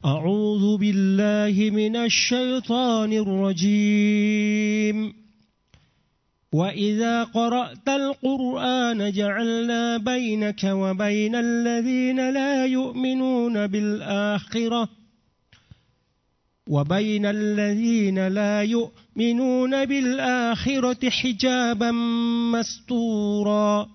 أعوذ بالله من الشيطان الرجيم وإذا قرأت القرآن جعلنا بينك وبين الذين لا يؤمنون بالآخرة حجابا مستورا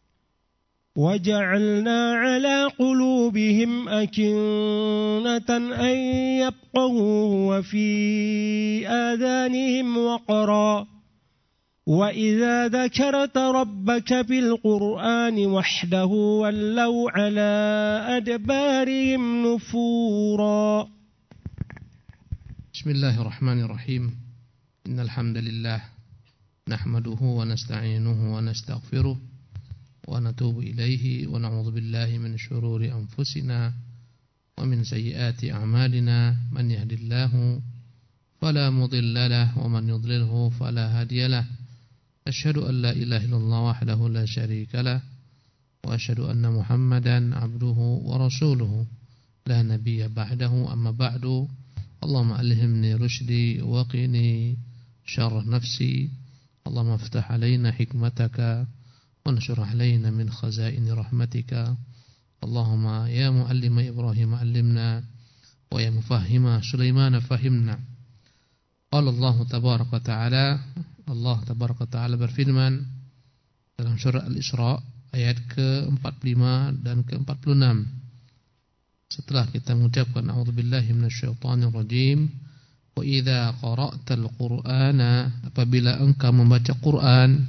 وجعلنا على قلوبهم أكنة أن يفقهوا وفي آذانهم وقرا وإذا ذكرت ربك في القرآن وحده ولوا على أدبارهم نفورا. بسم الله الرحمن الرحيم. إن الحمد لله نحمده ونستعينه ونستغفره ونتوب إليه ونعوذ بالله من شرور أنفسنا ومن سيئات أعمالنا. من يهد الله فلا مضل له ومن يضلله فلا هادي له. أشهد أن لا إله إلا الله وحده لا شريك له وأشهد أن محمدا عبده ورسوله لا نبي بعده. أما بعد، اللهم ألهمني رشدي وقني شر نفسي. اللهم افتح علينا حكمتك وانشر علينا من خزائن رحمتك. اللهم يا معلم إبراهيم علمنا ويا مفهم سليمان فهمنا. قال الله تبارك وتعالى، Allah tabaraka ta'ala berfirman dalam surah Al-Isra ayat ke-45 dan ke-46. Setelah kita mengucapkan a'udzubillahi minasyaitonir rajim, wa idza qara'tal qur'ana, apabila engkau membaca Quran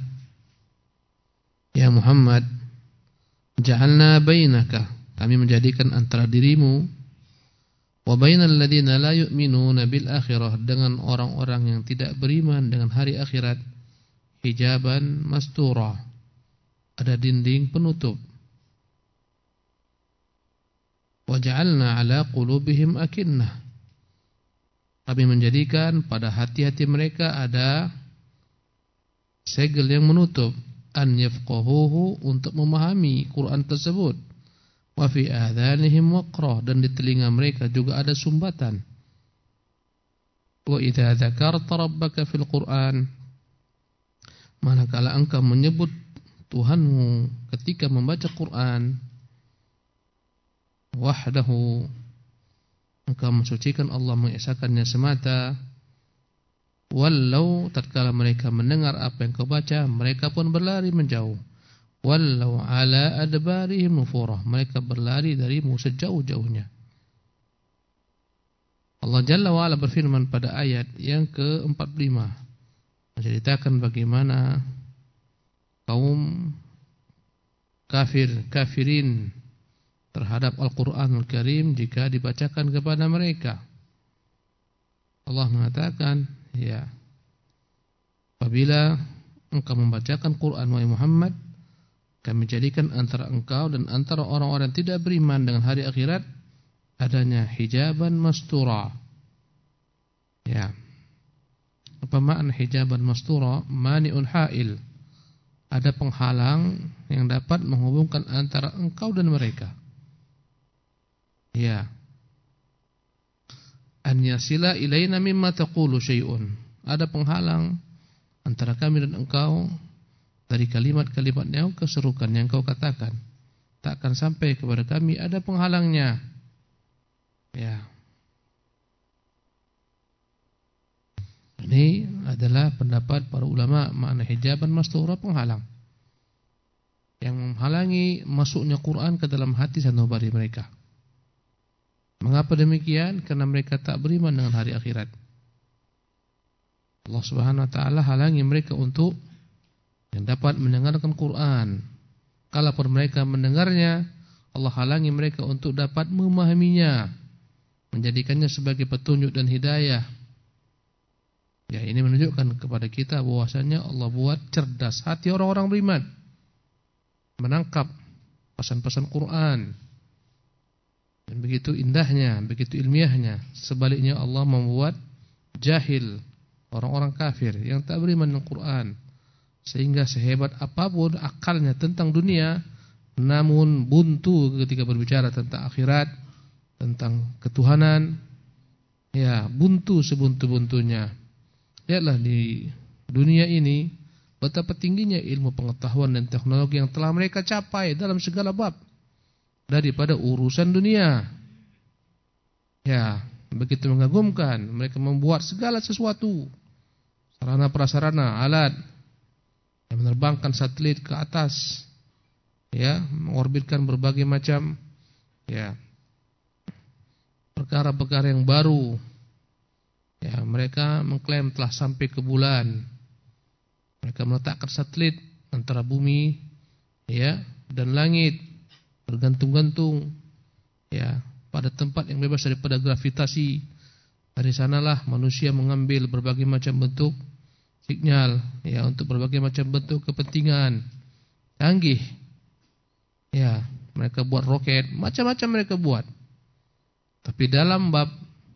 ya Muhammad, ja'alna bainaka, kami menjadikan antara dirimu, wa bainal ladzina la yu'minuna bil akhirah, dengan orang-orang yang tidak beriman dengan hari akhirat, hijaban mastura, ada dinding penutup. Wa ja'alna ala qulubihim akinnah, kami menjadikan pada hati-hati mereka ada segel yang menutup, an yafqahuhu, untuk memahami Quran tersebut. Wa fi adhanihim waqra, dan di telinga mereka juga ada sumbatan. Wa idza dzakarta rabbaka fil Qur'an, manakala engkau menyebut Tuhanmu ketika membaca Quran, wahdahu, engkau mensucikan Allah, mengesakannya semata. Wallau, tatkala mereka mendengar apa yang kau baca, mereka pun berlari menjauh. Wallau ala adbarihim nufurah, mereka berlari darimu sejauh-jauhnya. Allah Jalla wa'ala berfirman pada ayat yang ke-45, menceritakan bagaimana kaum kafirin terhadap Al-Quranul Karim jika dibacakan kepada mereka. Allah mengatakan, ya, apabila engkau membacakan Quran wahai Muhammad, kami jadikan antara engkau dan antara orang-orang yang tidak beriman dengan hari akhirat adanya hijaban mastura. Ya. Apa makna hijaban mastura? Mani'un ha'il, ada penghalang yang dapat menghubungkan antara engkau dan mereka. Ya. An yasila ilaina mimma taqulu syai'un, ada penghalang antara kami dan engkau dari kalimat-kalimat yang kau serukan, yang kau katakan, tak akan sampai kepada kami, ada penghalangnya. Ya. Ini adalah pendapat para ulama, makna hijaban mastura, penghalang yang menghalangi masuknya Quran ke dalam hati sanubari mereka. Mengapa demikian? Karena mereka tak beriman dengan hari akhirat. Allah Subhanahu wa taala halangi mereka untuk yang dapat mendengarkan Quran. Kalaupun mereka mendengarnya, Allah halangi mereka untuk dapat memahaminya, menjadikannya sebagai petunjuk dan hidayah. Ya, ini menunjukkan kepada kita bahwasanya Allah buat cerdas hati orang-orang beriman, menangkap pesan-pesan Quran, dan begitu indahnya, begitu ilmiahnya. Sebaliknya Allah membuat jahil orang-orang kafir yang tak beriman dengan Quran, sehingga sehebat apapun akalnya tentang dunia, namun buntu ketika berbicara tentang akhirat, tentang ketuhanan, ya buntu sebuntu-buntunya. Lihatlah di dunia ini betapa tingginya ilmu pengetahuan dan teknologi yang telah mereka capai dalam segala bab daripada urusan dunia. Ya, begitu mengagumkan, mereka membuat segala sesuatu, sarana prasarana, alat yang menerbangkan satelit ke atas, ya, mengorbitkan berbagai macam, ya, perkara-perkara yang baru. Ya, mereka mengklaim telah sampai ke bulan. Mereka meletakkan satelit antara bumi, ya, dan langit, bergantung-gantung, ya, pada tempat yang bebas daripada gravitasi. Dari sanalah manusia mengambil berbagai macam bentuk sinyal, ya, untuk berbagai macam bentuk kepentingan canggih. Ya, mereka buat roket, macam-macam mereka buat. Tapi dalam bab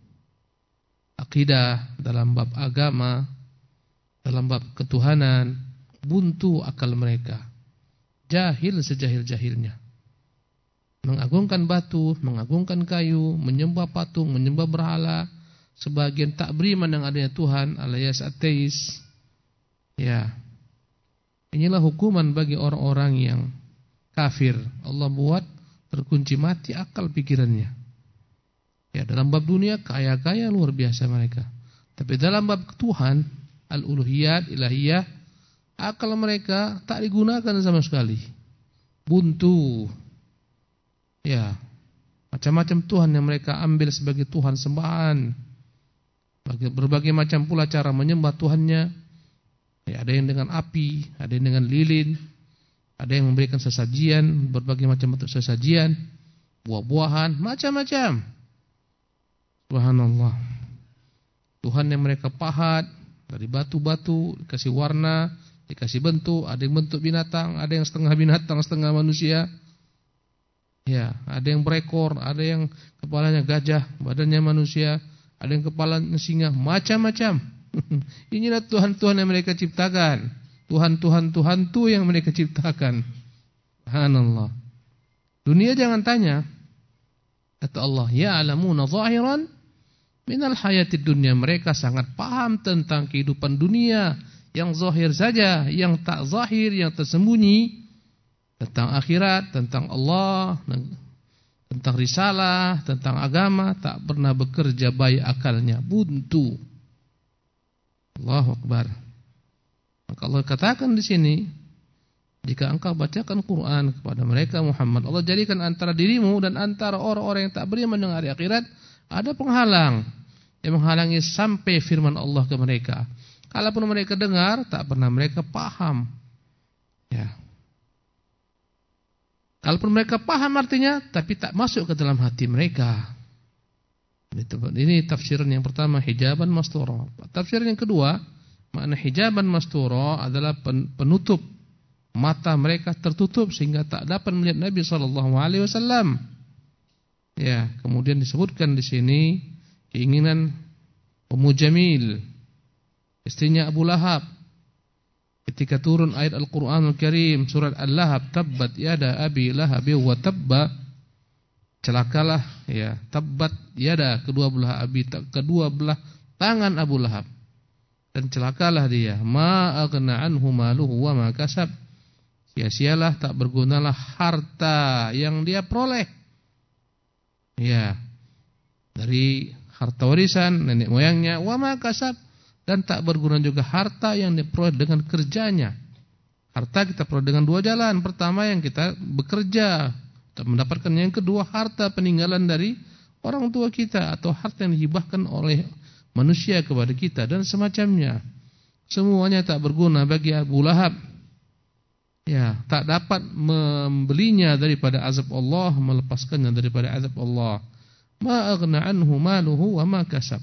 akidah, dalam bab agama, dalam bab ketuhanan, buntu akal mereka. Jahil sejahil-jahilnya. Mengagungkan batu, mengagungkan kayu, menyembah patung, menyembah berhala. Sebagian tak beriman yang adanya Tuhan, alias ateis. Ya, inilah hukuman bagi orang-orang yang kafir. Allah buat terkunci mati akal pikirannya. Ya, dalam bab dunia kaya-kaya luar biasa mereka. Tapi dalam bab Tuhan, al-uluhiyat, ilahiyah, akal mereka tak digunakan sama sekali. Buntu. Ya, macam-macam Tuhan yang mereka ambil sebagai Tuhan sembahan. Berbagai macam pula cara menyembah Tuhannya. Ya, ada yang dengan api, ada yang dengan lilin, ada yang memberikan sesajian, berbagai macam bentuk sesajian, buah-buahan, macam-macam. Subhanallah. Tuhan yang mereka pahat dari batu-batu, dikasih warna, dikasih bentuk, ada yang bentuk binatang, ada yang setengah binatang, setengah manusia. Ya, ada yang berekor, ada yang kepalanya gajah, badannya manusia, ada yang kepalanya singa, macam-macam. Inilah Tuhan-Tuhan yang mereka ciptakan. Tuhan-Tuhan tu yang mereka ciptakan. Subhanallah. Dunia jangan tanya. Kata Allah, ya'lamuna zahiran minal hayatid dunya. Mereka sangat paham tentang kehidupan dunia yang zahir saja, yang tak zahir, yang tersembunyi, tentang akhirat, tentang Allah, tentang risalah, tentang agama, tak pernah bekerja baik akalnya, buntu. Allahu Akbar. Maka Allah katakan di sini, jika engkau bacakan Quran kepada mereka Muhammad, Allah jadikan antara dirimu dan antara orang-orang yang tak beriman dengan hari akhirat ada penghalang yang menghalangi sampai firman Allah ke mereka. Kalaupun mereka dengar, tak pernah mereka paham. Ya. Kalaupun mereka paham artinya, tapi tak masuk ke dalam hati mereka. Ini tafsiran yang pertama, hijaban mastura. Tafsiran yang kedua, makna hijaban mastura adalah penutup. Mata mereka tertutup sehingga tak dapat melihat Nabi SAW. Ya, kemudian disebutkan di sini keinginan Ummu Jamil, istrinya Abu Lahab. Ketika turun ayat Al-Quranul Karim surat Al-Lahab, tabbat yada abi lahabi wa tabba, celakalah, ya, tabbat yada, kedua belah tangan Abu Lahab, dan celakalah dia, ma aghna anhu maluhu wa ma kasab, sia-sialah, tak bergunalah harta yang dia peroleh, ya, dari harta warisan nenek moyangnya, wa ma kasab, dan tak berguna juga harta yang diperoleh dengan kerjanya. Harta kita peroleh dengan dua jalan. Pertama, yang kita bekerja untuk mendapatkan. Yang kedua, harta peninggalan dari orang tua kita atau harta yang dihibahkan oleh manusia kepada kita dan semacamnya. Semuanya tak berguna bagi Abu Lahab. Ya, tak dapat membelinya daripada azab Allah, melepaskannya daripada azab Allah. Ma aghna anhu maluhu wa ma kasab.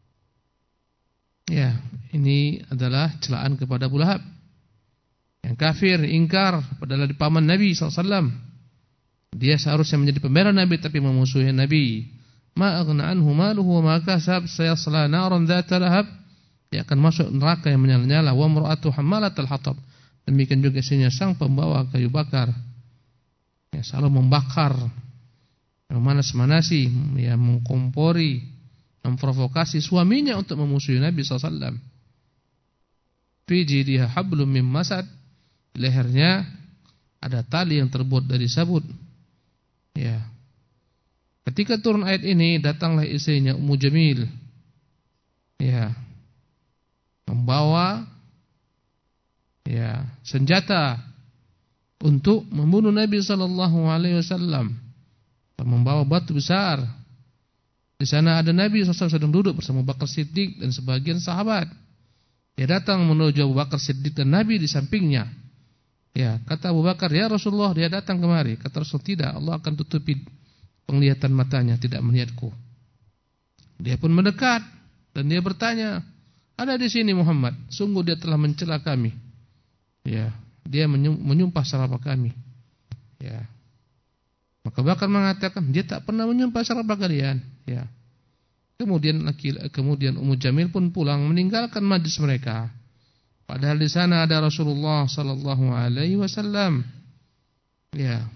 Ya, ini adalah celaan kepada Abu Lahab. Yang kafir, ingkar padahal di paman Nabi SAW. Dia seharusnya menjadi pembela Nabi tapi memusuhi Nabi. Ma aghna anhu maluhu wa ma kasab, sayasla naran dzata lahab. Dia akan masuk neraka yang menyala-nyala. Wa mar'atu hammalatal hatab. Demikian juga istrinya sang pembawa kayu bakar. Ya, selalu membakar memanas-manasi, ya, mengkompori, memprovokasi suaminya untuk memusuhi Nabi SAW. Fi jidha hablum min masad, lehernya ada tali yang terbuat dari sabut. Ya. Ketika turun ayat ini, datanglah istrinya Ummu Jamil, ya, membawa, ya, senjata untuk membunuh Nabi SAW, membawa batu besar. Di sana ada Nabi SAW sedang duduk bersama Abu Bakar Siddiq dan sebagian sahabat. Dia datang menuju Abu Bakar Siddiq dan Nabi di sampingnya. Ya, kata Abu Bakar, "Ya Rasulullah, dia datang kemari." Kata Rasul, "Tidak, Allah akan tutupi penglihatan matanya, tidak melihatku." Dia pun mendekat dan dia bertanya, "Ada di sini Muhammad, sungguh dia telah mencela kami." Ya, dia menyumpah serapah kami. Ya. Maka Bakar mengatakan, "Dia tak pernah menyumpah serapah kalian." Ya. Kemudian Ummu Jamil pun pulang meninggalkan majlis mereka. Padahal di sana ada Rasulullah sallallahu alaihi wasallam. Ya.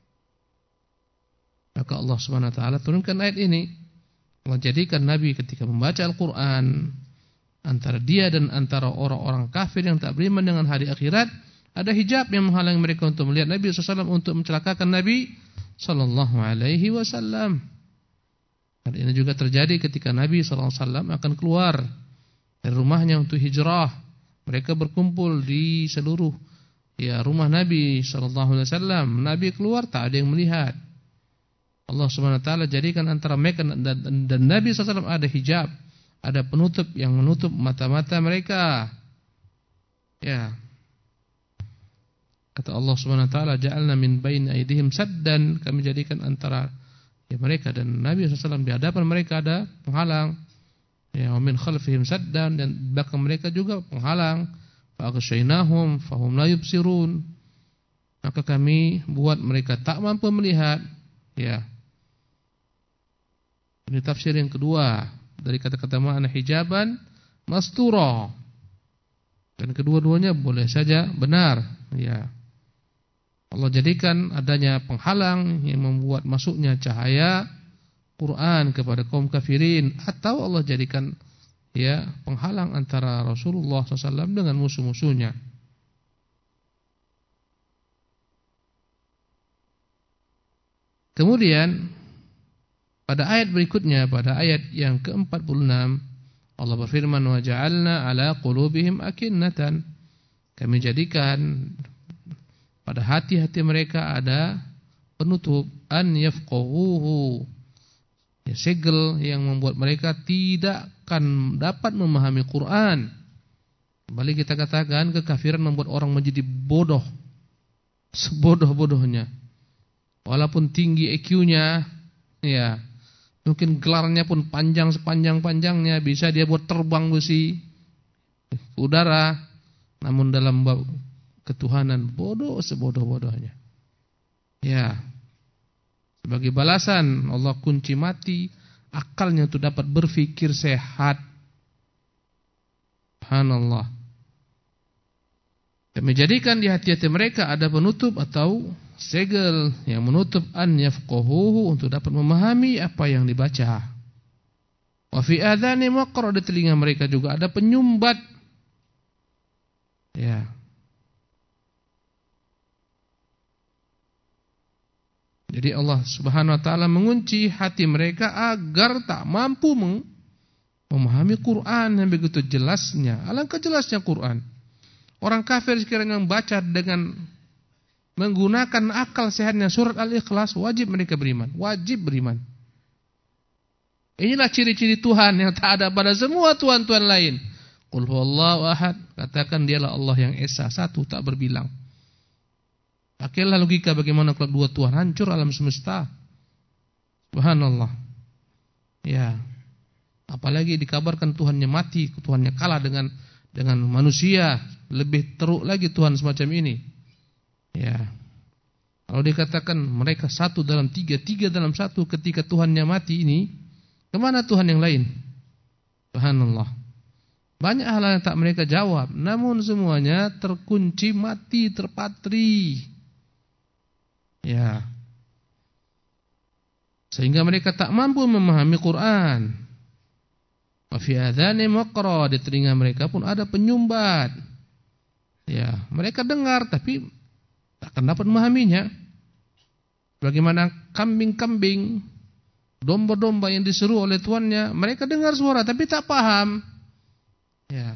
Maka Allah Subhanahu wa taala turunkan ayat ini. Allah jadikan Nabi ketika membaca Al-Qur'an, antara dia dan antara orang-orang kafir yang tak beriman dengan hari akhirat, ada hijab yang menghalangi mereka untuk melihat Nabi SAW, untuk mencelakakan Nabi sallallahu alaihi wasallam. Dan ini juga terjadi ketika Nabi sallallahu alaihi wasallam akan keluar dari rumahnya untuk hijrah. Mereka berkumpul di seluruh, ya, rumah Nabi sallallahu alaihi wasallam. Nabi keluar, tak ada yang melihat. Allah Subhanahu wa taala jadikan antara mereka dan Nabi sallallahu alaihi wasallam ada hijab, ada penutup yang menutup mata-mata mereka. Ya. Kata Allah Subhanahu wa taala, "Ja'alna min baini aydihim saddan." Kami jadikan antara, ya, mereka dan Nabi SAW, di hadapan mereka ada penghalang. Ya, wa min khalfihim saddan, dan di belakang mereka juga penghalang. Fa aghshaynahum fahum la yubsirun. Maka kami buat mereka tak mampu melihat. Ya. Ini tafsir yang kedua dari kata-kata makna hijaban mastura. Dan kedua-duanya boleh saja benar. Ya. Allah jadikan adanya penghalang yang membuat masuknya cahaya Quran kepada kaum kafirin, atau Allah jadikan, ya, penghalang antara Rasulullah SAW dengan musuh-musuhnya. Kemudian pada ayat berikutnya, pada ayat yang ke-46, Allah berfirman, "Wa ja'alna 'ala qulubihim akinnatan." Kami jadikan pada hati-hati mereka ada penutup, an yafqahuhu, ya, segel yang membuat mereka tidak akan dapat memahami Quran. Kembali kita katakan, kekafiran membuat orang menjadi bodoh, sebodoh-bodohnya. Walaupun tinggi IQ-nya, ya, mungkin gelarnya pun panjang sepanjang-panjangnya, bisa dia buat terbang besi udara, namun dalam bab ketuhanan bodoh sebodoh-bodohnya. Ya. Sebagai balasan, Allah kunci mati akalnya untuk dapat berpikir sehat. Subhanallah. Kami jadikan di hati-hati mereka ada penutup atau segel yang menutup an yafqahuhu, untuk dapat memahami apa yang dibaca. Wa fi adhanihim waqar, di telinga mereka juga ada penyumbat. Ya. Jadi Allah Subhanahu wa taala mengunci hati mereka agar tak mampu memahami Quran yang begitu jelasnya. Alangkah jelasnya Quran. Orang kafir sekiranya membaca dengan menggunakan akal sehatnya surat Al-Ikhlas, wajib mereka beriman, wajib beriman. Inilah ciri-ciri Tuhan yang tak ada pada semua tuhan-tuhan lain. Qul huwallahu ahad, katakan dialah Allah yang esa, satu, tak berbilang. Pakailah logika, bagaimana kalau dua Tuhan, hancur alam semesta. Subhanallah. Ya. Apalagi dikabarkan Tuhannya mati, Tuhannya kalah dengan manusia, lebih teruk lagi Tuhan semacam ini. Ya. Kalau dikatakan mereka satu dalam tiga, tiga dalam satu ketika Tuhannya mati ini, kemana Tuhan yang lain? Subhanallah. Banyak hal yang tak mereka jawab, namun semuanya terkunci mati, terpatri. Ya. sehingga mereka tak mampu memahami Quran. Wa fi adhanihim waqra, di telinga mereka pun ada penyumbat. Ya, mereka dengar tapi tak akan dapat memahaminya. Bagaimana kambing-kambing, domba-domba yang diseru oleh tuannya, mereka dengar suara tapi tak paham. Ya.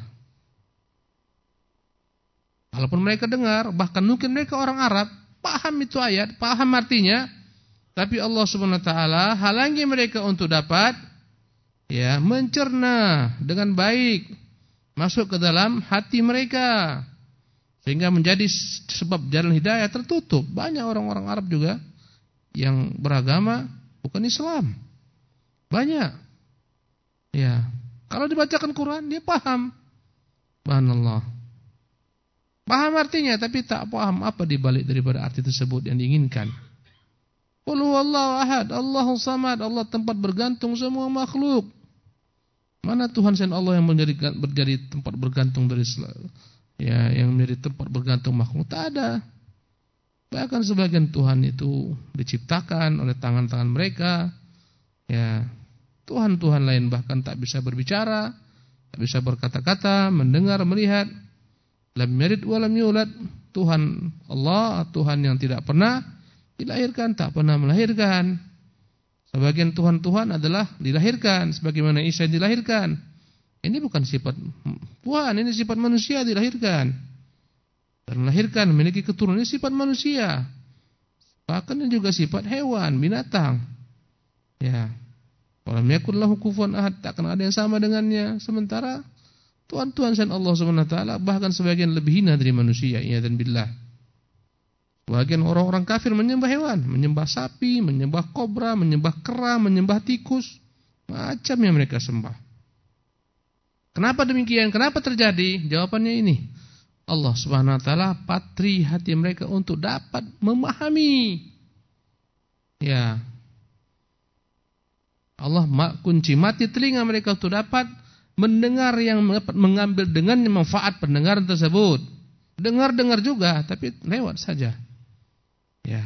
Walaupun mereka dengar, bahkan mungkin mereka orang Arab, paham itu ayat, paham artinya, tapi Allah Subhanahu wa taala halangi mereka untuk dapat mencerna dengan baik masuk ke dalam hati mereka, sehingga menjadi sebab jalan hidayah tertutup. Banyak orang-orang Arab juga yang beragama bukan Islam. Banyak. Ya, kalau dibacakan Quran dia paham. Subhanallah. Paham artinya tapi tak paham apa dibalik daripada arti tersebut yang diinginkan. Qul huwallahu ahad, Allahus samad, Allah tempat bergantung semua makhluk. Mana Tuhan selain Allah yang menjadi tempat bergantung dari yang menjadi tempat bergantung makhluk? Tak ada. Bahkan sebagian Tuhan itu diciptakan oleh tangan-tangan mereka. Ya, Tuhan-Tuhan lain bahkan tak bisa berbicara, tak bisa berkata-kata, mendengar, melihat. Lam yalid wa lam yulad. Tuhan Allah, Tuhan yang tidak pernah dilahirkan, tak pernah melahirkan. Sebagian Tuhan-Tuhan adalah dilahirkan, sebagaimana Isa dilahirkan. Ini bukan sifat Tuhan, ini sifat manusia dilahirkan. Dan melahirkan, memiliki keturunan, ini sifat manusia. Bahkan ini juga sifat hewan, binatang. Ya. Walam yakun lahu kufuwan ahad, tak akan ada yang sama dengannya. Sementara Tuhan-Tuhan selain Allah Subhanahu wa taala bahkan sebagian lebih hina dari manusia, iyadzan billah. Sebagian orang-orang kafir menyembah hewan, menyembah sapi, menyembah kobra, menyembah kera, menyembah tikus, macam yang mereka sembah. Kenapa demikian? Kenapa terjadi? Jawabannya ini. Allah Subhanahu wa taala patri hati mereka untuk dapat memahami. Ya. Allah kunci mati telinga mereka untuk dapat mendengar yang mengambil dengannya manfaat pendengaran tersebut. Dengar-dengar juga tapi lewat saja. Ya.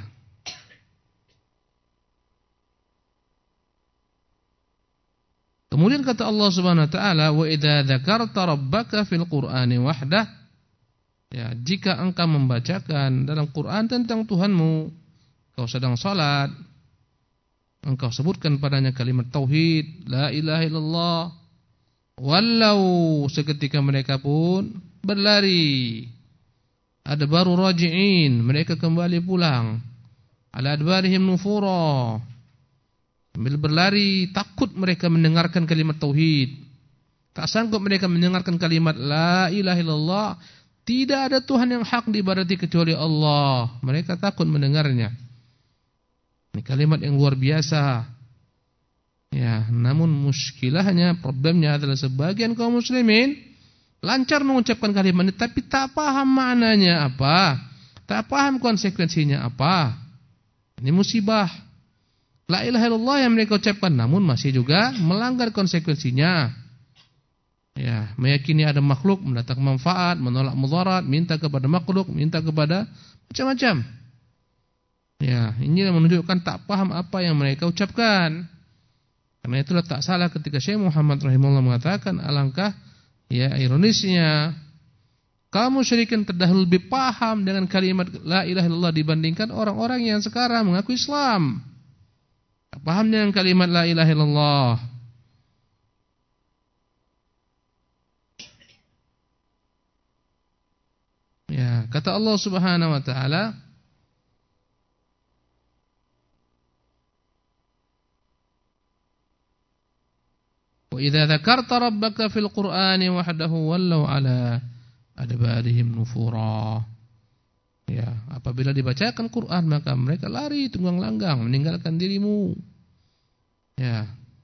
Kemudian kata Allah Subhanahu wa taala, "Wa idza dzakarta rabbaka fil Qur'ani wahdah." Ya, jika engkau membacakan dalam Quran tentang Tuhanmu, kau sedang salat, engkau sebutkan padanya kalimat tauhid, la ilaha illallah, walau seketika mereka pun berlari. Ada baru raji'in, mereka kembali pulang. Ala adbarihim nufura, sambil berlari, takut mereka mendengarkan kalimat tauhid. Tak sanggup mereka mendengarkan kalimat la ilaha illallah, tidak ada Tuhan yang hak diibadati kecuali Allah. Mereka takut mendengarnya. Ini kalimat yang luar biasa. Ya, namun muskilahnya, problemnya adalah sebagian kaum muslimin lancar mengucapkan kalimat ini tapi tak paham maknanya apa, tak paham konsekuensinya apa. Ini musibah. La ilaha illallah yang mereka ucapkan namun masih juga melanggar konsekuensinya. Ya, meyakini ada makhluk mendatangkan manfaat, menolak mudarat, minta kepada makhluk, minta kepada macam-macam. Ya, ini menunjukkan tak paham apa yang mereka ucapkan. Karena itulah tak salah ketika Syekh Muhammad rahimahullah mengatakan, alangkah ironisnya kaum musyrikin terdahulu lebih paham dengan kalimat la ilaha illallah dibandingkan orang-orang yang sekarang mengaku Islam. Tak paham dengan kalimat la ilaha illallah. Ya, kata Allah Subhanahu wa taala, wa idza dzakarta rabbaka fil Qur'ani wahdahu wallau ala adbarihim nufura. Ya, apabila dibacakan Quran maka mereka lari tunggang langgang meninggalkan dirimu. Ya.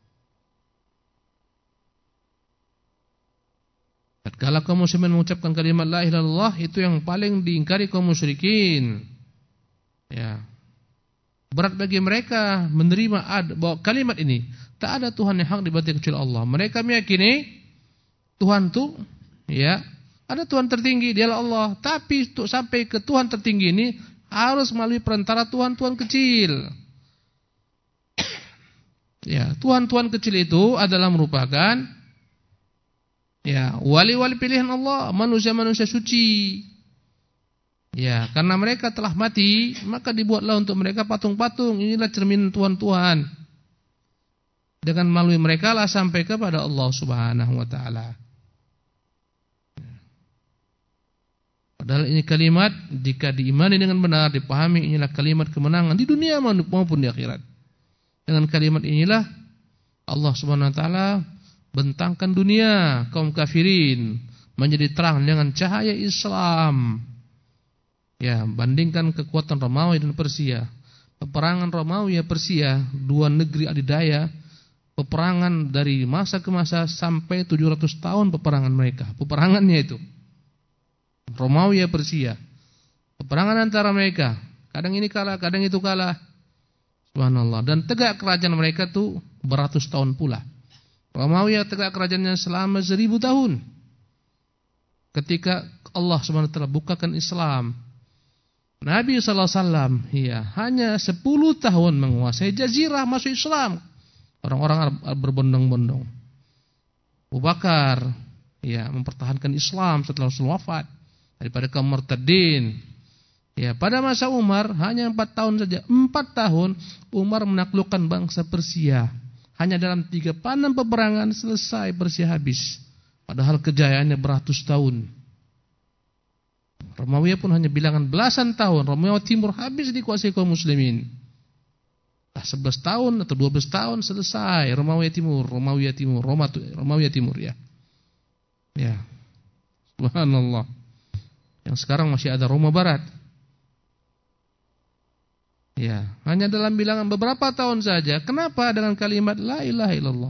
Tatkala kaum muslimin mengucapkan kalimat la ilaha illallah, itu yang paling diingkari kaum musyrikin. Ya. Berat bagi mereka menerima bahwa kalimat ini tak ada Tuhan yang hak diibadati kecuali Allah. Mereka meyakini Tuhan itu ya, ada Tuhan tertinggi, dialah Allah. Tapi untuk sampai ke Tuhan tertinggi ini harus melalui perantara Tuhan-Tuhan kecil. Ya, tuhan-tuhan kecil itu adalah merupakan ya wali-wali pilihan Allah, manusia-manusia suci. Ya, karena mereka telah mati, maka dibuatlah untuk mereka patung-patung. Inilah cermin tuhan-tuhan. Dengan melalui mereka lah sampai kepada Allah Subhanahu wa taala. Padahal ini kalimat jika diimani dengan benar, dipahami, inilah kalimat kemenangan di dunia maupun di akhirat. Dengan kalimat inilah Allah Subhanahu wa taala bentangkan dunia kaum kafirin menjadi terang dengan cahaya Islam. Ya, bandingkan kekuatan Romawi dan Persia. Peperangan Romawi dan Persia, dua negeri adidaya, peperangan dari masa ke masa sampai 700 tahun peperangan mereka. Peperangannya itu Romawi dan Persia. Peperangan antara mereka, kadang ini kalah, kadang itu kalah. Subhanallah. Dan tegak kerajaan mereka tuh beratus tahun pula. Romawi tegak kerajaannya selama 1000 tahun. Ketika Allah Subhanahu wa taala bukakan Islam, Nabi sallallahu alaihi wasallam hanya 10 tahun menguasai jazirah masuk Islam. Orang-orang berbondong-bondong. Abu Bakar mempertahankan Islam setelah Rasul wafat daripada kaum murtadin. Ya, pada masa Umar hanya 4 tahun saja. 4 tahun Umar menaklukkan bangsa Persia. Hanya dalam 3 panah peperangan selesai Persia habis. Padahal kejayaannya beratus tahun. Romawi pun hanya bilangan belasan tahun. Romawi Timur habis dikuasai kaum muslimin. 11 tahun atau 12 tahun selesai Romawi Timur ya. Ya. Subhanallah. Yang sekarang masih ada Roma Barat. Ya, hanya dalam bilangan beberapa tahun saja. Kenapa dengan kalimat la ilaha illallah?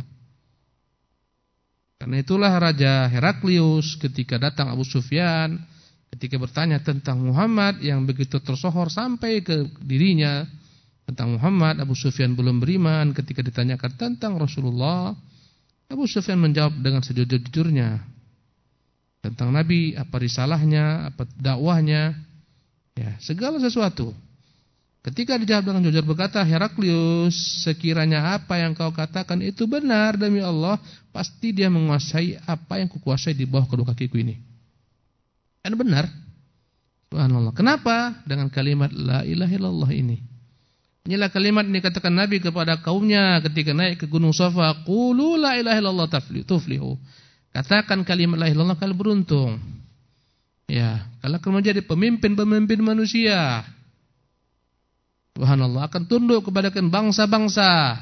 Karena itulah Raja Heraklius ketika datang Abu Sufyan, ketika bertanya tentang Muhammad yang begitu tersohor sampai ke dirinya tentang Muhammad, Abu Sufyan belum beriman. Ketika ditanyakan tentang Rasulullah, Abu Sufyan menjawab dengan sejujur-jujurnya tentang Nabi, apa risalahnya, apa dakwahnya, ya, segala sesuatu. Ketika dijawab dengan jujur berkata, Heraklius, sekiranya apa yang kau katakan itu benar demi Allah, pasti dia menguasai apa yang kukuasai di bawah kedua kakiku ini. Kan benar? Subhanallah. Kenapa? Dengan kalimat la ilaha illallah ini. Inilah kalimat yang dikatakan Nabi kepada kaumnya ketika naik ke Gunung Safa, qulu la ilaha illallah tuflihu. Katakan kalimat la ilaha illallah kalian beruntung. Ya, kalau kamu menjadi pemimpin-pemimpin manusia, subhanallah, akan tunduk kepada bangsa-bangsa.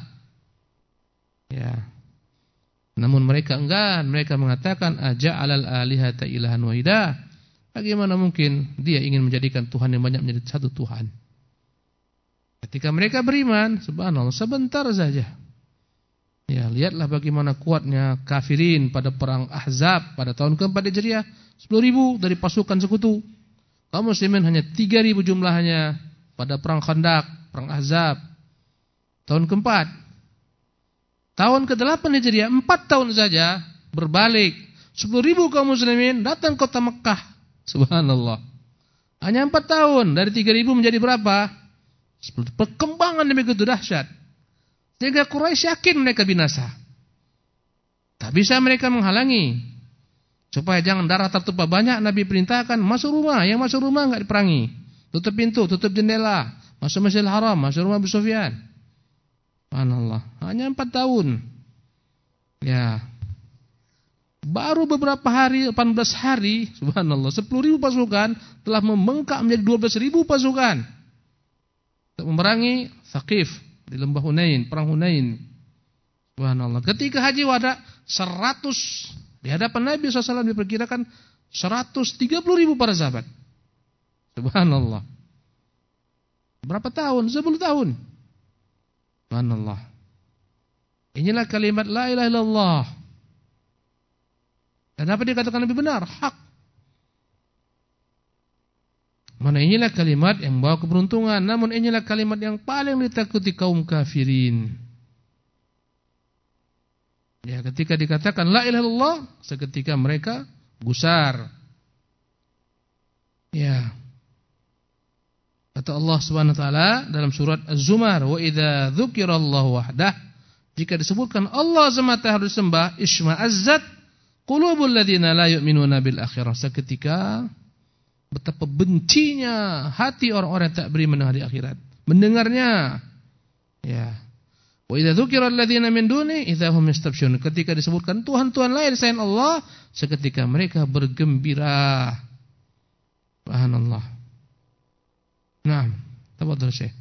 Ya. Namun mereka enggan, mereka mengatakan aja'alal alihata ilahan wahida. Bagaimana mungkin dia ingin menjadikan Tuhan yang banyak menjadi satu Tuhan? Ketika mereka beriman, subhanallah, sebentar saja. Ya, lihatlah bagaimana kuatnya kafirin pada perang Ahzab pada tahun keempat Hijriah, 10.000 dari pasukan sekutu. Kaum muslimin hanya 3.000 jumlahnya pada perang Khandaq, perang Ahzab, tahun keempat. Tahun ke-8 Hijriah, 4 tahun saja berbalik. 10.000 kaum muslimin datang kota Mekah. Subhanallah. Hanya 4 tahun, dari 3.000 menjadi berapa? Perkembangan yang begitu dahsyat. Sehingga Quraisy yakin mereka binasa. Tak bisa mereka menghalangi. Supaya jangan darah tertumpah banyak, Nabi perintahkan masuk rumah. Yang masuk rumah enggak diperangi. Tutup pintu, tutup jendela. Masuk Masjidil Haram, masuk rumah Abu Sufyan. Subhanallah. Hanya 4 tahun. Ya. Baru beberapa hari, 18 hari, subhanallah, 10.000 pasukan telah membengkak menjadi 12.000 pasukan. Untuk memerangi Thaqif di lembah Hunain, perang Hunain. Subhanallah. Ketika haji wada 100 di hadapan Nabi SAW diperkirakan 130.000 para sahabat. Subhanallah. Berapa tahun? 10 tahun. Subhanallah. Inilah kalimat la ilaha illallah. Dan apa dikatakan Nabi benar? Hak. Mana inilah kalimat yang membawa keberuntungan. Namun inilah kalimat yang paling ditakuti kaum kafirin. Ya, ketika dikatakan la ilaha illallah, seketika mereka gusar. Ya. Kata Allah Subhanahu wa taala dalam surat Az-Zumar, "Wa idza dzukirallahu wahdah Jika disebutkan Allah semata harus disembah, isma'azzat qulubul ladzina la yu'minuna bil akhirah. Seketika betapa bencinya hati orang-orang yang tak beriman dengan hari akhirat mendengarnya. Ya. Wa idza dzukira alladzina min duni idza hum yastabsyirun. Ketika disebutkan tuhan-tuhan lain selain Allah, seketika mereka bergembira. Subhanallah. Naam, tafadhal Syekh.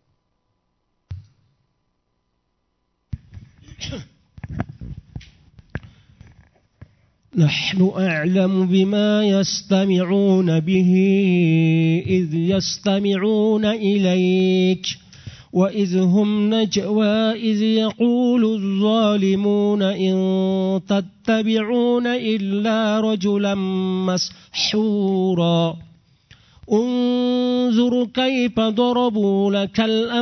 نحن أعلم بما يستمعون به إذ يستمعون إليك وإذ هم نجوى إذ يقول الظالمون إن تتبعون إلا رجلا مسحورا انظر كيف ضربوا لك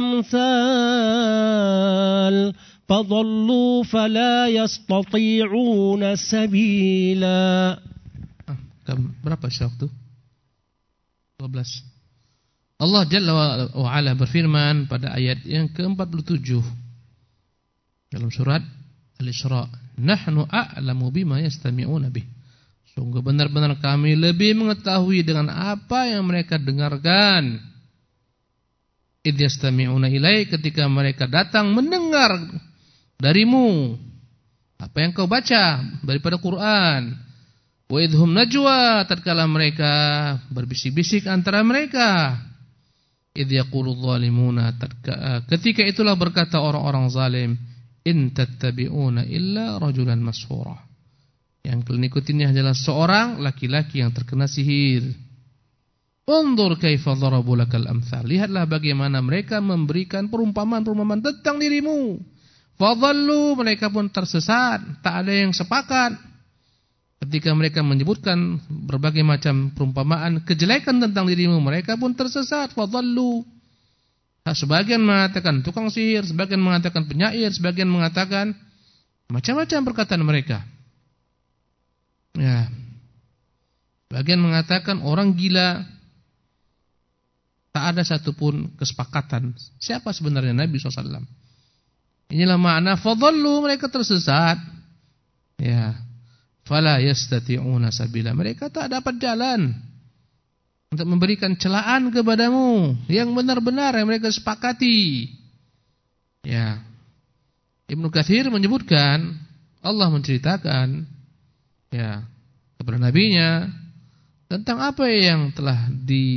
الأمثال فضلوا فلا يستطيعون سبيلا. Berapa syarah itu? 12. Allah Jalla wa Ala berfirman pada ayat yang ke-47 dalam surat Al-Isra, "Nahnu a'lamu bima yastami'una bih." Sungguh benar-benar kami lebih mengetahui dengan apa yang mereka dengarkan. Idh yastami'una ilaik, ketika mereka datang mendengar darimu apa yang kau baca daripada Quran. Wa idhum najwa, tatkala mereka berbisik-bisik antara mereka. Idh yaqulu dhalimuna, ketika itulah berkata orang-orang zalim, in tattabi'una illa rajulan mashura. Yang kalian ikutinya adalah seorang laki-laki yang terkena sihir. Unzur kaifa dharabu lakal amthal. Lihatlah bagaimana mereka memberikan perumpamaan-perumpamaan tentang dirimu. Fadhallu, mereka pun tersesat, tak ada yang sepakat. Ketika mereka menyebutkan berbagai macam perumpamaan kejelekan tentang dirimu, mereka pun tersesat. Fadhallu. Sebagian mengatakan tukang sihir, sebagian mengatakan penyair, sebagian mengatakan macam-macam perkataan mereka. Ya. Sebagian mengatakan orang gila. Tak ada satupun kesepakatan siapa sebenarnya Nabi SAW. Inilah makna fadhallu, mereka tersesat. Ya. Fala yastati'una sabila, mereka tak dapat jalan untuk memberikan celaan kepadamu yang benar-benar yang mereka sepakati. Ya. Ibnu Katsir menyebutkan, Allah menceritakan ya kepada nabinya tentang apa yang telah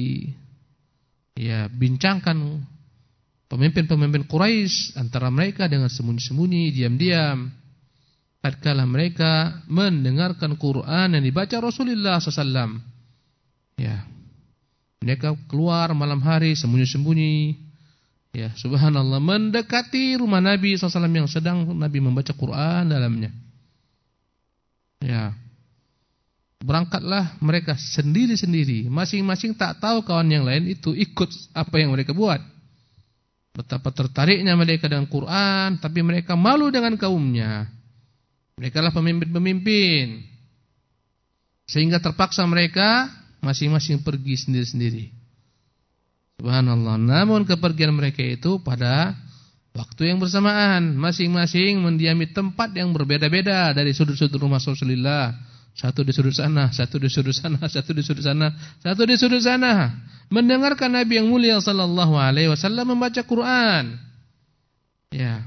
bincangkan pemimpin-pemimpin Quraisy antara mereka dengan sembunyi-sembunyi, diam-diam, tatkala mereka mendengarkan Quran yang dibaca Rasulullah SAW. Ya, mereka keluar malam hari sembunyi-sembunyi. Ya, subhanallah, mendekati rumah Nabi SAW yang sedang Nabi membaca Quran dalamnya. Ya, berangkatlah mereka sendiri-sendiri, masing-masing tak tahu kawan yang lain itu ikut apa yang mereka buat. Betapa tertariknya mereka dengan Quran, tapi mereka malu dengan kaumnya. Mereka lah pemimpin-pemimpin, sehingga terpaksa mereka masing-masing pergi sendiri-sendiri. Subhanallah. Namun kepergian mereka itu pada waktu yang bersamaan, masing-masing mendiami tempat yang berbeda-beda dari sudut-sudut rumah Rasulullah. Satu di sudut sana, satu di sudut sana, satu di sudut sana, satu di sudut sana, mendengarkan Nabi yang mulia sallallahu alaihi wasallam membaca Quran. Ya.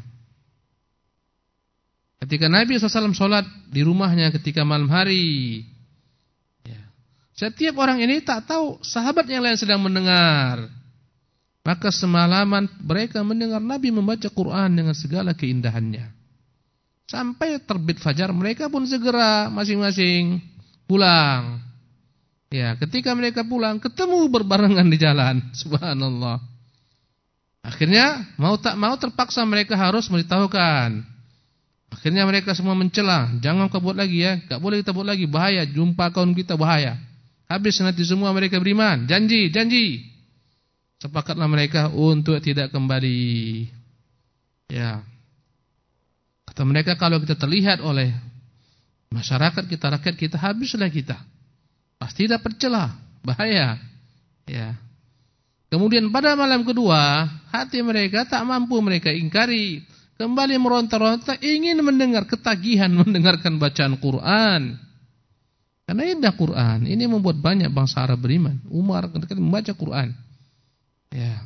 Ketika Nabi SAW sholat di rumahnya ketika malam hari, ya, setiap orang ini tak tahu sahabat yang lain sedang mendengar. Maka semalaman mereka mendengar Nabi membaca Quran dengan segala keindahannya. Sampai terbit fajar mereka pun segera masing-masing pulang. Ya, ketika mereka pulang ketemu berbarengan di jalan. Subhanallah. Akhirnya mau tak mau terpaksa mereka harus memberitahukan. Akhirnya mereka semua mencela, jangan kau buat lagi ya, tak boleh kita buat lagi, bahaya, jumpa kaum kita bahaya. Habis nanti semua mereka beriman, janji. Sepakatlah mereka untuk tidak kembali. Ya. Kata mereka, kalau kita terlihat oleh masyarakat kita, rakyat kita, habislah kita. Pasti dapat celah, bahaya. Ya. Kemudian pada malam kedua, hati mereka tak mampu mereka ingkari kembali meronta-ronta ingin mendengar, ketagihan mendengarkan bacaan Quran. Karena indah Quran, ini membuat banyak bangsa Arab beriman. Umar ketika membaca Quran. Ya.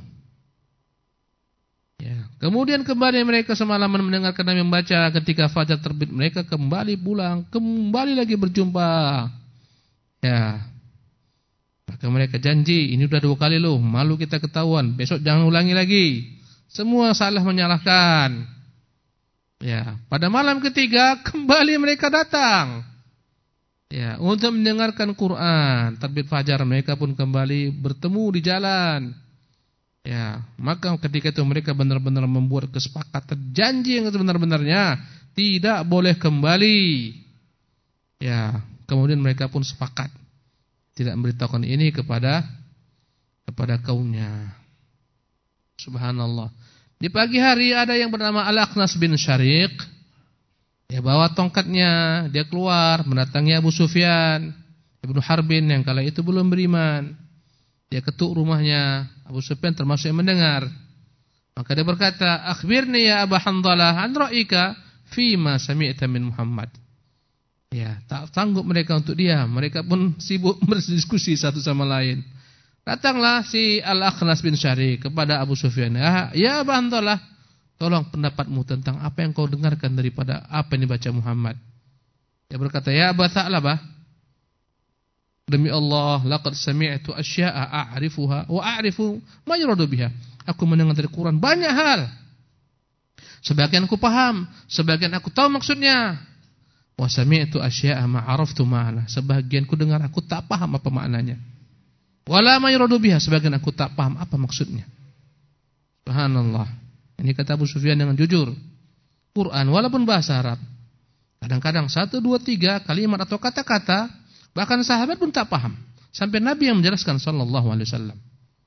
Kemudian kembali mereka semalaman mendengarkan Nabi membaca, ketika fajar terbit mereka kembali pulang, kembali lagi berjumpa. Ya. Maka mereka janji, ini udah 2 kali loh, malu kita ketahuan, besok jangan ulangi lagi. Semua salah menyalahkan. Ya, pada malam ketiga kembali mereka datang. Ya, untuk mendengarkan Quran. Terbit fajar mereka pun kembali bertemu di jalan. Ya, maka ketika itu mereka benar-benar membuat kesepakatan, janji yang sebenar-benarnya, tidak boleh kembali. Ya, kemudian mereka pun sepakat tidak memberitahukan ini kepada kaumnya. Subhanallah. Di pagi hari ada yang bernama Al-Aqnas bin Syariq. Dia bawa tongkatnya, dia keluar mendatangi Abu Sufyan Ibnu Harbin yang kala itu belum beriman. Dia ketuk rumahnya. Abu Sufyan termasuk yang mendengar. Maka dia berkata, "Akhbirni ya Abu Hanzalah an ra'ika fima sami'ta min Muhammad." Ya, tak sanggup mereka untuk diam. Mereka pun sibuk berdiskusi satu sama lain. Datanglah si Al-Aqnas bin Syariq kepada Abu Sufyan. "Ya Abu Hanzalah, tolong pendapatmu tentang apa yang kau dengarkan daripada apa yang dibaca Muhammad." Dia berkata, "Ya Abu Tha'labah, demi Allah, laqad sami'tu asya'a a'rifuha wa a'rifu ma yuradu biha." Aku mendengar dari Quran banyak hal. Sebagian aku paham, sebagian aku tahu maksudnya. Wa sami'tu asya'a ma 'araftu ma'ana. Sebagian ku dengar aku tak paham apa maknanya. Wala ma yuradu biha, sebagian aku tak paham apa maksudnya. Subhanallah. Ini kata Abu Sufyan dengan jujur. Quran walaupun bahasa Arab, kadang-kadang 1, 2, 3 kalimat atau kata-kata bahkan sahabat pun tak paham. Sampai Nabi yang menjelaskan sallallahu alaihi wasallam.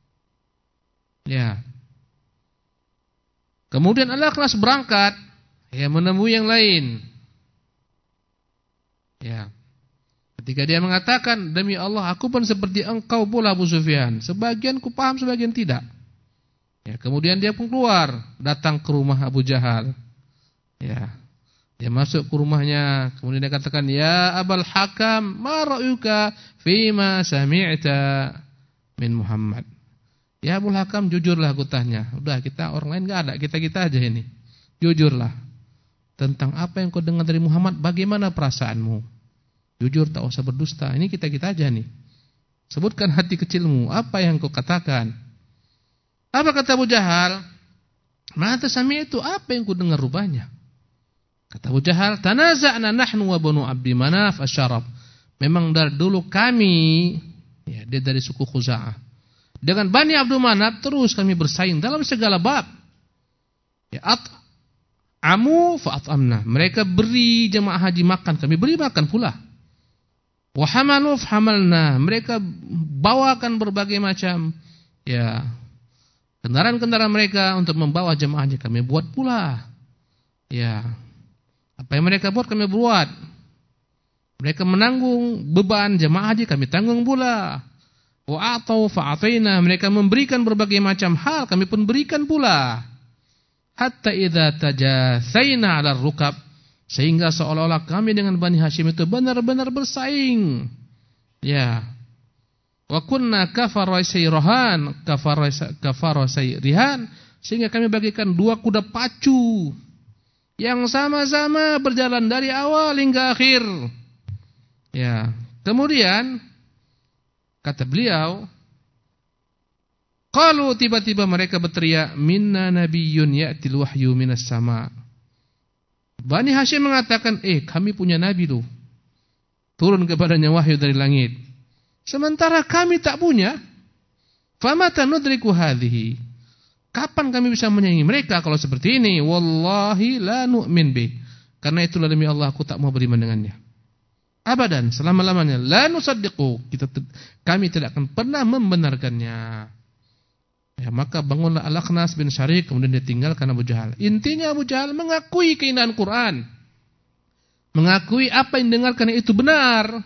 Ya. Kemudian Al-Aqnas berangkat menemui yang lain. Ya. Ketika dia mengatakan, "Demi Allah, aku pun seperti engkau pula Abu Sufyan. Sebagian ku paham, sebagian tidak." Ya, kemudian dia pun keluar, datang ke rumah Abu Jahal. Ya. Dia masuk ke rumahnya, kemudian dia katakan, "Ya Abul Hakam, ma ra'yuka fima sami'ta min Muhammad?" "Ya Abul Hakam, jujurlah aku tanya." Udah, kita orang lain enggak ada, kita-kita aja ini. Jujurlah. Tentang apa yang kau dengar dari Muhammad, bagaimana perasaanmu? Jujur, tak usah berdusta. Ini kita-kita aja nih. Sebutkan hati kecilmu, apa yang kau katakan? Apa kata Abu Jahal? "Mata sami itu apa yang ku dengar rupanya?" Kata Abu Jahal, "Tanaza'na nahnu wa banu Abdi Manaf asyarab." Memang dari dulu kami, ya, dia dari suku Khuza'ah, dengan Bani Abdul Manaf terus kami bersaing dalam segala bab. Ya, at'amu fa'at'amna. Mereka beri jemaah haji makan, kami beri makan pula. Wa hamalu fahamalna. Mereka bawakan berbagai macam, ya, kendaraan-kendaraan mereka untuk membawa jemaah haji, kami buat pula. Ya. Apa yang mereka buat kami buat. Mereka menanggung beban jemaah haji, kami tanggung pula. Wa atau fa'ataina, mereka memberikan berbagai macam hal, kami pun berikan pula. Hatta idza tajasaina 'ala rukab, sehingga seolah-olah kami dengan Bani Hashim itu benar-benar bersaing. Ya. Wa kunna kafarasayrihan, sehingga kami bagikan 2 kuda pacu yang sama-sama berjalan dari awal hingga akhir. Ya. Kemudian kata beliau, qalu, tiba-tiba mereka berteriak, "Minna nabiyyun ya'til wahyu minas sama." Bani Hashim mengatakan, kami punya nabi loh, turun kepadanya wahyu dari langit. Sementara kami tak punya. Famata nudriku hadhihi. Kapan kami bisa menyaingi mereka kalau seperti ini? Wallahi la nu'min bih. Karena itulah demi Allah aku tak mau beriman dengannya. Abadan, selama-lamanya. La nusaddiqu. Kami tidak akan pernah membenarkannya. Ya, maka bangunlah Al-Aqnas bin Syariq, kemudian dia tinggalkan Abu Jahal. Intinya Abu Jahal mengakui keindahan Quran. Mengakui apa yang dengarkan itu benar.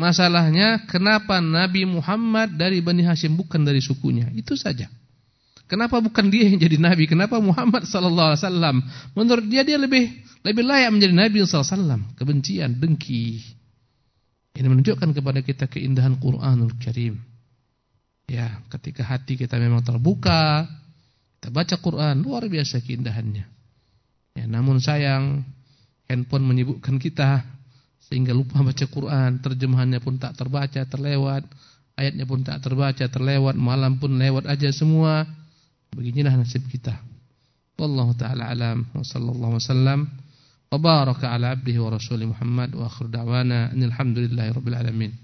Masalahnya kenapa Nabi Muhammad dari Bani Hashim bukan dari sukunya? Itu saja. Kenapa bukan dia yang jadi nabi? Kenapa Muhammad sallallahu alaihi wasallam? Menurut dia lebih layak menjadi nabi sallallahu alaihi wasallam. Kebencian, dengki. Ini menunjukkan kepada kita keindahan Qur'anul Karim. Ya, ketika hati kita memang terbuka, kita baca Quran, luar biasa keindahannya. Ya, namun sayang handphone menyibukkan kita sehingga lupa baca Quran, terjemahannya pun tak terbaca, terlewat, ayatnya pun tak terbaca, terlewat, malam pun lewat aja semua. Beginilah nasib kita. Wallahu taala alam wa sallallahu wasallam wa baraka ala abdihi wa rasulih Muhammad wa akhir da'wana alhamdulillahi rabbil alamin.